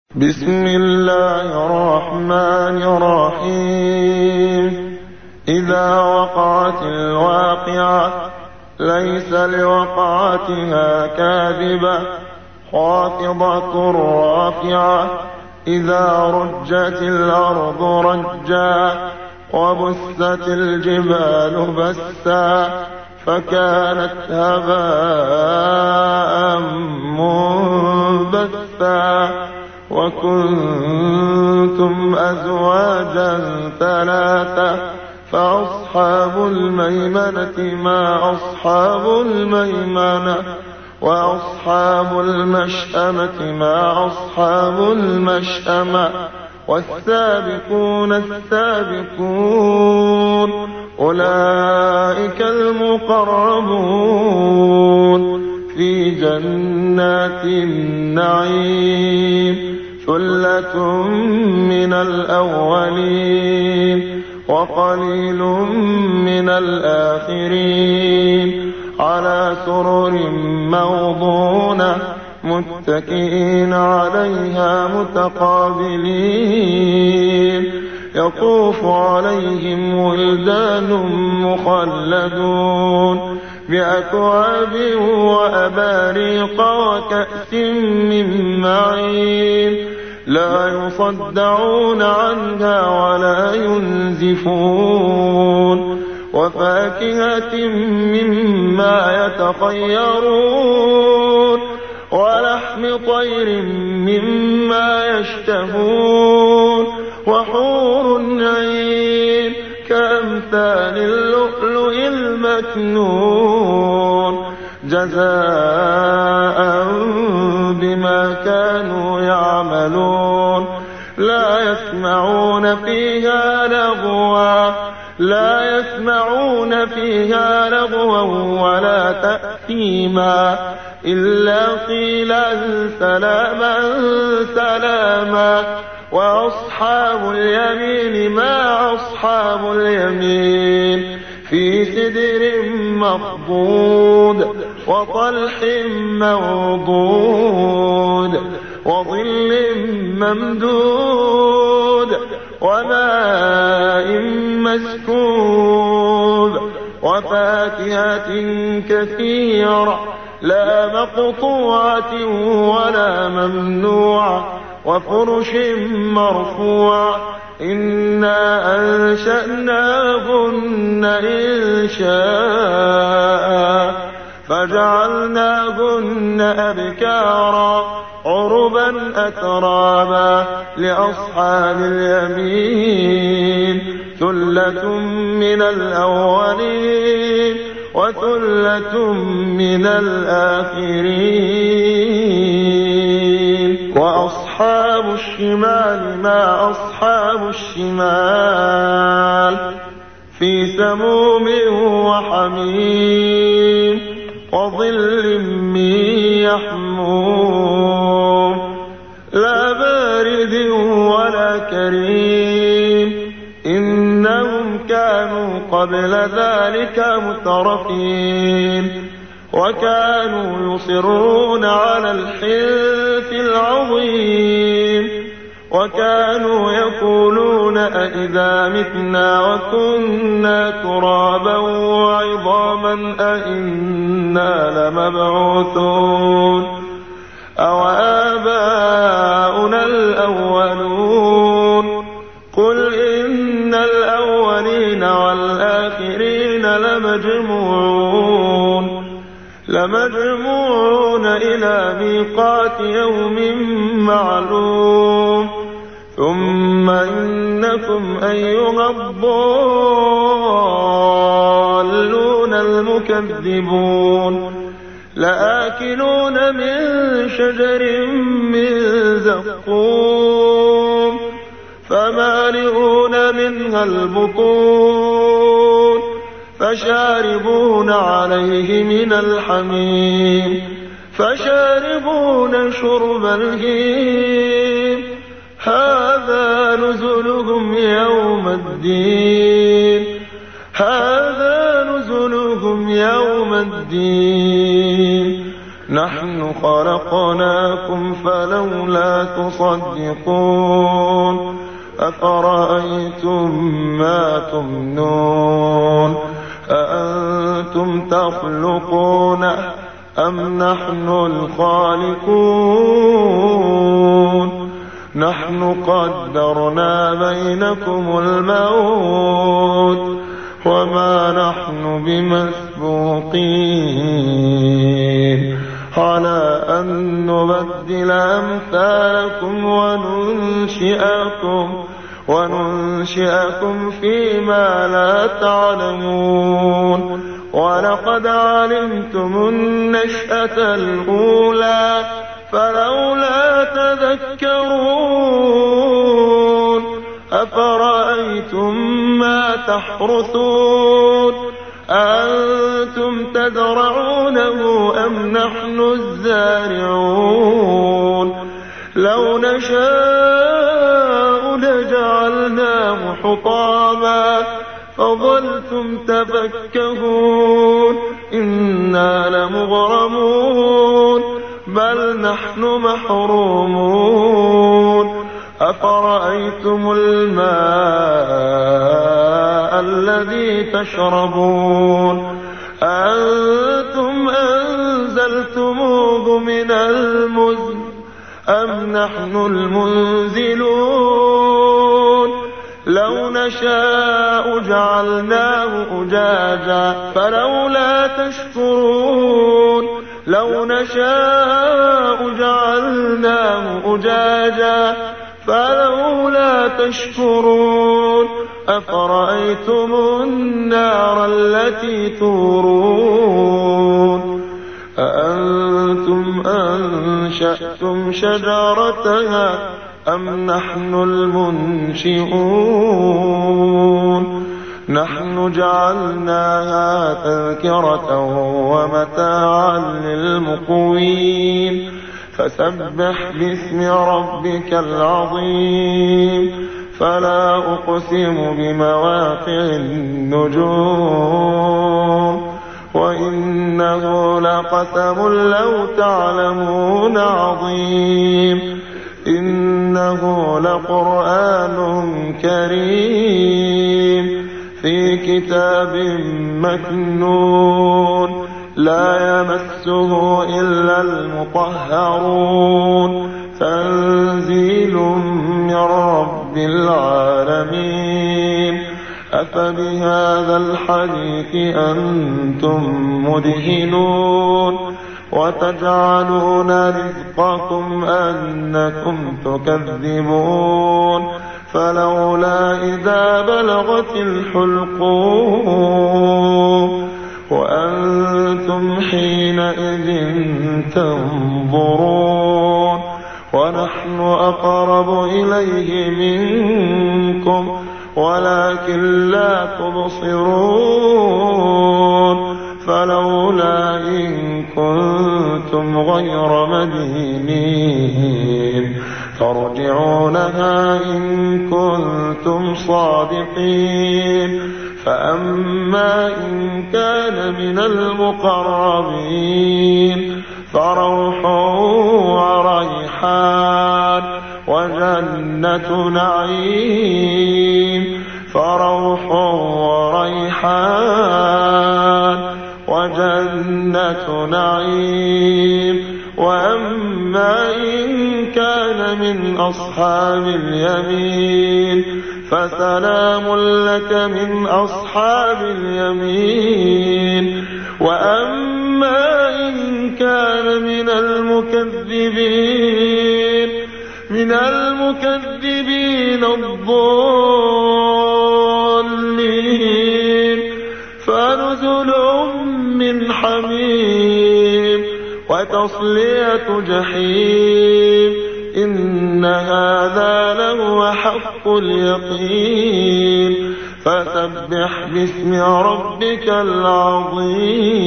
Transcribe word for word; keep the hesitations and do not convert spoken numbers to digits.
بسم الله الرحمن الرحيم. إذا وقعت الواقعة ليس لوقعتها كاذبة خافضة رافعة. إذا رجت الأرض رجا وبست الجبال بسا فكانت هباء منبثا وكنتم أزواجا ثلاثة فأصحاب الميمنة ما أصحاب الميمنة وأصحاب المشأمة ما أصحاب المشأمة والسابقون السابقون أولئك المقربون في جنات النعيم. ثلة من الأولين وقليل من الآخرين على سرر موضونة متكئين عليها متقابلين يطوف عليهم ولدان مخلدون بأكواب وأباريق وكأس من معين لا يصدعون عنها ولا ينزفون وفاكهة مما يتخيرون ولحم طير مما يشتهون وحور عين كأمثال اللؤلؤ المكنون جزاء بما كانوا يعملون. لا يسمعون فيها لغوا لا يسمعون فيها لغوا ولا تأثيما إلا قيلا سلاما سلاما. وأصحاب اليمين ما أصحاب اليمين في سدر مخضود وطلح منضود وظل ممدود وماء مسكوب وفاكهة كثيرة لا مقطوعة ولا ممنوعة وفرش مرفوعة. إنا أنشأناهن إنشاء فجعلناهن أبكارا عربا أترابا لأصحاب اليمين ثلة من الأولين وثلة من الآخرين. وأصحاب الشمال ما أصحاب الشمال في سموم وحميم وظل من يحموم لا بارد ولا كريم إنهم كانوا قبل ذلك مترفين وكانوا يصرون على الحنث العظيم وكانوا يقولون أئذا متنا وكنا ترابا وعظاما أئنا لمبعوثون أو آباؤنا الأولون قل إن الأولين والآخرين لمجموعون لمجموعون إلى ميقات يوم معلوم ثم إنكم أيها الضالون المكذبون لآكلون من شجر من زقوم فمالئون منها البطون فشاربون عليه من الحميم فشاربون شرب الهيم هذا نزلهم يوم الدين هذا نزلهم يوم الدين نحن خلقناكم فلولا تصدقون أفرأيتم ما تمنون أأنتم تخلقونه أم نحن الخالقون نحن قدرنا بينكم الموت وما نحن بمسبوقين على أن نبدل أمثالكم وننشئكم وننشئكم فيما لا تعلمون ولقد علمتم النشأة الأولى فلولا تذكرون أفرأيتم ما تحرثون أنتم تزرعونه أم نحن الزارعون لو نشاء لجعلناه حطاما فظلتم تفكهون إنا لمغرمون بل نحن محرومون أفرأيتم الماء الذي تشربون أنتم أنزلتموه من المزن أم نحن المنزلون لو نشاء جعلناه أجاجا فلولا تشكرون لو نشاء جعلناه أجاجا فلولا تشكرون أفرأيتم النار التي تورون أأنتم أنشأتم شجرتها أم نحن المنشئون نحن جعلناها تذكرة ومتاعا للمقوين فسبح باسم ربك العظيم فلا أقسم بمواقع النجوم وإنه لقسم لو تعلمون عظيم إنه لقرآن كريم في كتاب مكنون لا يمسه إلا المطهرون تنزيل من رب العالمين أفبهذا الحديث أنتم مدهنون وتجعلون رزقكم أنكم تكذبون فلولا إذا بلغت الحلقوم وأنتم حينئذ تنظرون ونحن أقرب إليه منكم ولكن لا تبصرون فلولا إن كنتم غير مدينين ترجعونها إن كنتم صادقين فأما إن كان من المقربين فروح وريحان وجنة نعيم فروح وريحان وجنة نعيم وأما إن كان من أصحاب اليمين فسلام لك من أصحاب اليمين وأما إن كان من المكذبين من المكذبين الضالين فنزل من حميم وتصلية جحيم إن هذا لهو حق اليقين فسبح باسم ربك العظيم